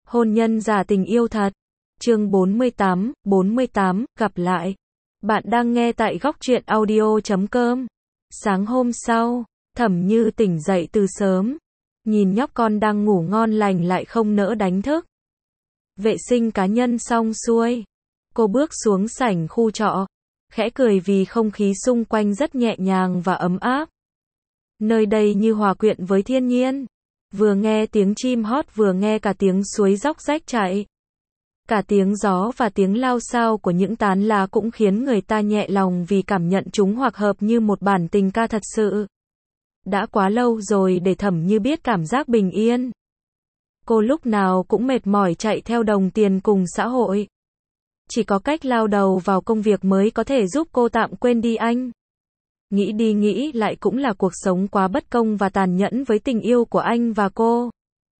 Hôn nhân giả tình yêu thật. Chương 48, gặp lại. Bạn đang nghe tại góc truyện audio.com. Sáng hôm sau, Thẩm Như tỉnh dậy từ sớm, nhìn nhóc con đang ngủ ngon lành lại không nỡ đánh thức. Vệ sinh cá nhân xong xuôi, cô bước xuống sảnh khu trọ, khẽ cười vì không khí xung quanh rất nhẹ nhàng và ấm áp. Nơi đây như hòa quyện với thiên nhiên, vừa nghe tiếng chim hót vừa nghe cả tiếng suối róc rách chảy. Cả tiếng gió và tiếng lao xao của những tán lá cũng khiến người ta nhẹ lòng vì cảm nhận chúng hòa hợp như một bản tình ca thật sự. Đã quá lâu rồi để Thẩm Như biết cảm giác bình yên. Cô lúc nào cũng mệt mỏi chạy theo đồng tiền cùng xã hội. Chỉ có cách lao đầu vào công việc mới có thể giúp cô tạm quên đi anh. Nghĩ đi nghĩ lại cũng là cuộc sống quá bất công và tàn nhẫn với tình yêu của anh và cô.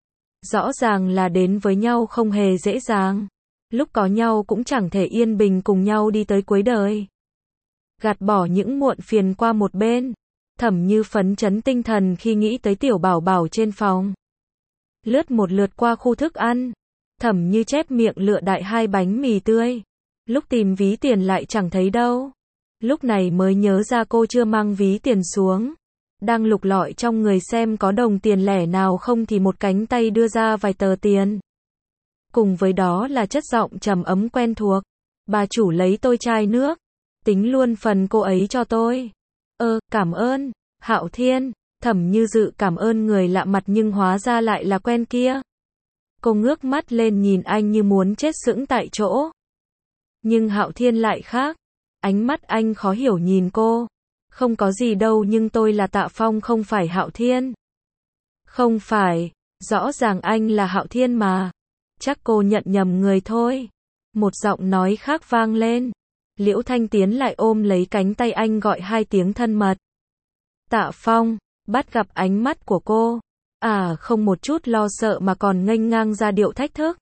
Rõ ràng là đến với nhau không hề dễ dàng. Lúc có nhau cũng chẳng thể yên bình cùng nhau đi tới cuối đời. Gạt bỏ những muộn phiền qua một bên, Thẩm Như phấn chấn tinh thần khi nghĩ tới tiểu bảo bảo trên phòng. Lướt một lượt qua khu thức ăn, Thẩm Như chép miệng lựa đại 2 bánh mì tươi. Lúc tìm ví tiền lại chẳng thấy đâu. Lúc này mới nhớ ra cô chưa mang ví tiền xuống. Đang lục lọi trong người xem có đồng tiền lẻ nào không thì một cánh tay đưa ra vài tờ tiền. Cùng với đó là chất giọng trầm ấm quen thuộc. Bà chủ lấy tôi chai nước. Tính luôn phần cô ấy cho tôi. Cảm ơn, Hạo Thiên. Thẩm Như dự cảm ơn người lạ mặt nhưng hóa ra lại là quen kia. Cô ngước mắt lên nhìn anh như muốn chết sững tại chỗ. Nhưng Hạo Thiên lại khác. Ánh mắt anh khó hiểu nhìn cô. Không có gì đâu nhưng tôi là Tạ Phong không phải Hạo Thiên. Không phải, rõ ràng anh là Hạo Thiên mà. Chắc cô nhận nhầm người thôi. Một giọng nói khác vang lên. Liễu Thanh tiến lại ôm lấy cánh tay anh gọi 2 tiếng thân mật. Tạ Phong, bắt gặp ánh mắt của cô. Không một chút lo sợ mà còn nghênh ngang ra điệu thách thức.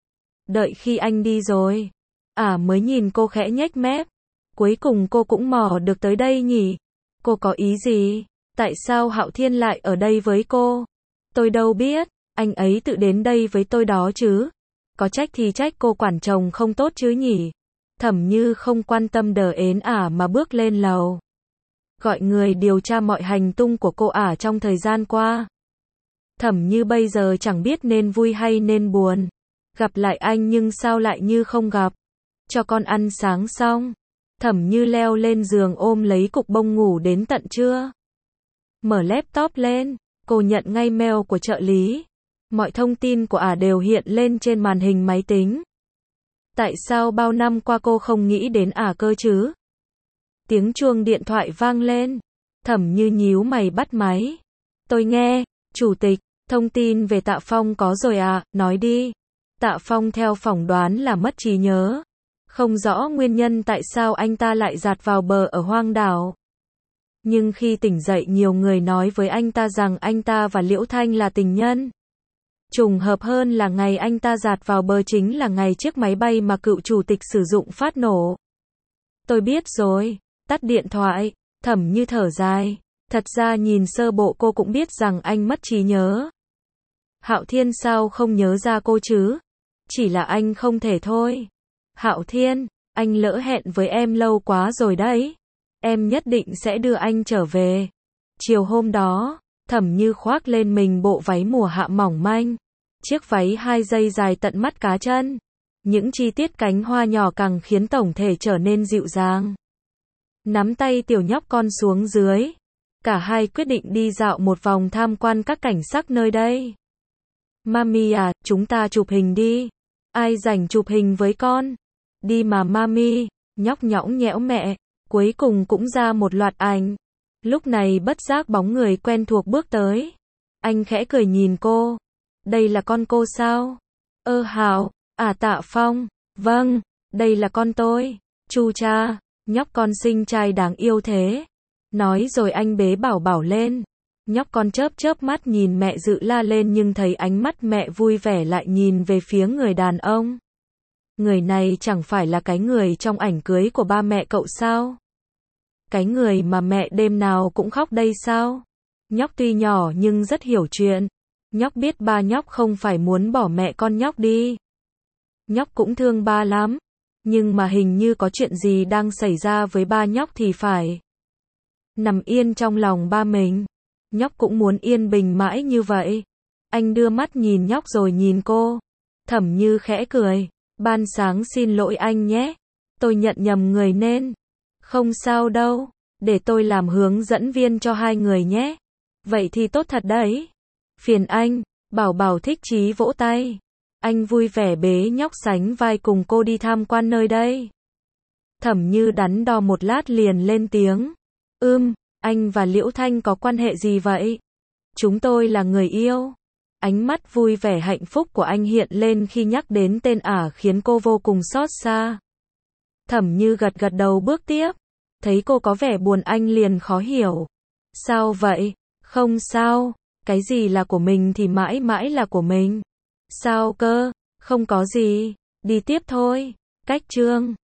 Đợi khi anh đi rồi. Mới nhìn cô khẽ nhếch mép. Cuối cùng cô cũng mò được tới đây nhỉ? Cô có ý gì? Tại sao Hạo Thiên lại ở đây với cô? Tôi đâu biết, anh ấy tự đến đây với tôi đó chứ. Có trách thì trách cô quản chồng không tốt chứ nhỉ? Thẩm Như không quan tâm đờ ến mà bước lên lầu. Gọi người điều tra mọi hành tung của cô trong thời gian qua. Thẩm Như bây giờ chẳng biết nên vui hay nên buồn. Gặp lại anh nhưng sao lại như không gặp. Cho con ăn sáng xong. Thẩm Như leo lên giường ôm lấy cục bông ngủ đến tận trưa. Mở laptop lên, cô nhận ngay mail của trợ lý. Mọi thông tin của đều hiện lên trên màn hình máy tính. Tại sao bao năm qua cô không nghĩ đến cơ chứ? Tiếng chuông điện thoại vang lên. Thẩm Như nhíu mày bắt máy. Tôi nghe, chủ tịch, thông tin về Tạ Phong có rồi nói đi. Tạ Phong theo phỏng đoán là mất trí nhớ. Không rõ nguyên nhân tại sao anh ta lại dạt vào bờ ở hoang đảo. Nhưng khi tỉnh dậy nhiều người nói với anh ta rằng anh ta và Liễu Thanh là tình nhân. Trùng hợp hơn là ngày anh ta dạt vào bờ chính là ngày chiếc máy bay mà cựu chủ tịch sử dụng phát nổ. Tôi biết rồi, tắt điện thoại, Thẩm Như thở dài. Thật ra nhìn sơ bộ cô cũng biết rằng anh mất trí nhớ. Hạo Thiên sao không nhớ ra cô chứ? Chỉ là anh không thể thôi. Hạo Thiên, anh lỡ hẹn với em lâu quá rồi đấy. Em nhất định sẽ đưa anh trở về. Chiều hôm đó, Thẩm Như khoác lên mình bộ váy mùa hạ mỏng manh. Chiếc váy 2 dây dài tận mắt cá chân. Những chi tiết cánh hoa nhỏ càng khiến tổng thể trở nên dịu dàng. Nắm tay tiểu nhóc con xuống dưới. Cả hai quyết định đi dạo một vòng tham quan các cảnh sắc nơi đây. Mami chúng ta chụp hình đi. Ai rảnh chụp hình với con? Đi mà mami, nhóc nhõng nhẽo mẹ. Cuối cùng cũng ra một loạt ảnh. Lúc này bất giác bóng người quen thuộc bước tới. Anh khẽ cười nhìn cô. Đây là con cô sao? Hảo, Tạ Phong. Vâng, đây là con tôi. Chu cha, nhóc con xinh trai đáng yêu thế. Nói rồi anh bế bảo bảo lên. Nhóc con chớp chớp mắt nhìn mẹ dự la lên nhưng thấy ánh mắt mẹ vui vẻ lại nhìn về phía người đàn ông. Người này chẳng phải là cái người trong ảnh cưới của ba mẹ cậu sao? Cái người mà mẹ đêm nào cũng khóc đây sao? Nhóc tuy nhỏ nhưng rất hiểu chuyện. Nhóc biết ba nhóc không phải muốn bỏ mẹ con nhóc đi. Nhóc cũng thương ba lắm. Nhưng mà hình như có chuyện gì đang xảy ra với ba nhóc thì phải. Nằm yên trong lòng ba mình. Nhóc cũng muốn yên bình mãi như vậy. Anh đưa mắt nhìn nhóc rồi nhìn cô. Thẩm Như khẽ cười. Ban sáng xin lỗi anh nhé. Tôi nhận nhầm người nên. Không sao đâu. Để tôi làm hướng dẫn viên cho hai người nhé. Vậy thì tốt thật đấy. Phiền anh. Bảo Bảo thích chí vỗ tay. Anh vui vẻ bế nhóc sánh vai cùng cô đi tham quan nơi đây. Thẩm Như đắn đo một lát liền lên tiếng. Anh và Liễu Thanh có quan hệ gì vậy? Chúng tôi là người yêu. Ánh mắt vui vẻ hạnh phúc của anh hiện lên khi nhắc đến tên ả khiến cô vô cùng xót xa. Thẩm Như gật gật đầu bước tiếp. Thấy cô có vẻ buồn anh liền khó hiểu. Sao vậy? Không sao. Cái gì là của mình thì mãi mãi là của mình. Sao cơ? Không có gì. Đi tiếp thôi. Cách chương